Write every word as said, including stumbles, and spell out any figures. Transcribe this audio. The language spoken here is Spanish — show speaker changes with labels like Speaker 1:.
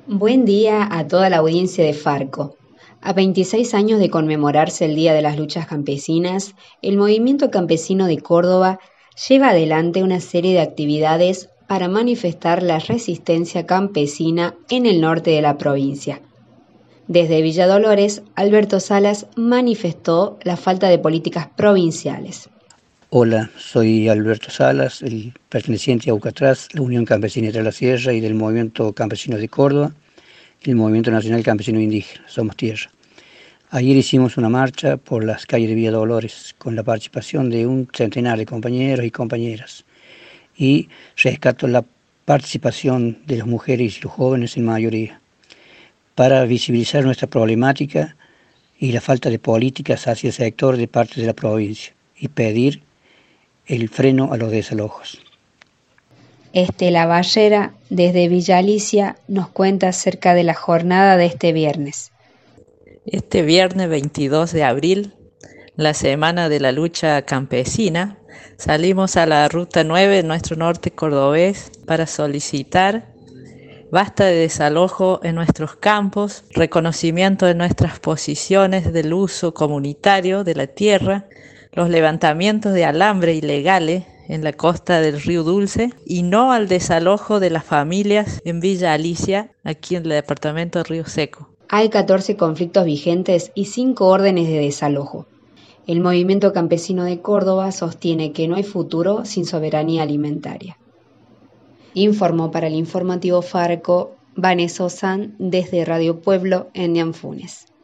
Speaker 1: Buen día a toda la audiencia de Farco. A veintiséis años de conmemorarse el Día de las Luchas Campesinas, el Movimiento Campesino de Córdoba lleva adelante una serie de actividades para manifestar la resistencia campesina en el norte de la provincia. Desde Villa Dolores, Alberto Salas manifestó la falta de políticas provinciales.
Speaker 2: Hola, soy Alberto Salas, el perteneciente a UCATRAS, la Unión Campesina de la Sierra y del Movimiento Campesino de Córdoba, y el Movimiento Nacional Campesino Indígena, Somos Tierra. Ayer hicimos una marcha por las calles de Villa Dolores con la participación de un centenar de compañeros y compañeras, y rescato la participación de las mujeres y los jóvenes en mayoría, para visibilizar nuestra problemática y la falta de políticas hacia el sector de parte de la provincia y pedir el freno a los desalojos.
Speaker 1: Estela Barrera, desde Villa Alicia, nos cuenta acerca de la jornada de este viernes.
Speaker 3: Este viernes veintidós de abril, la semana de la lucha campesina, salimos a la ruta nueve en nuestro norte cordobés para solicitar basta de desalojo en nuestros campos, reconocimiento de nuestras posiciones del uso comunitario de la tierra, los levantamientos de alambre ilegales en la costa del Río Dulce y no al desalojo de las familias en Villa Alicia, aquí en el departamento de Río Seco.
Speaker 1: Hay catorce conflictos vigentes y cinco órdenes de desalojo. El Movimiento Campesino de Córdoba sostiene que no hay futuro sin soberanía alimentaria. Informó para el informativo Farco Vanessa Osan desde Radio Pueblo en Ñanfunes.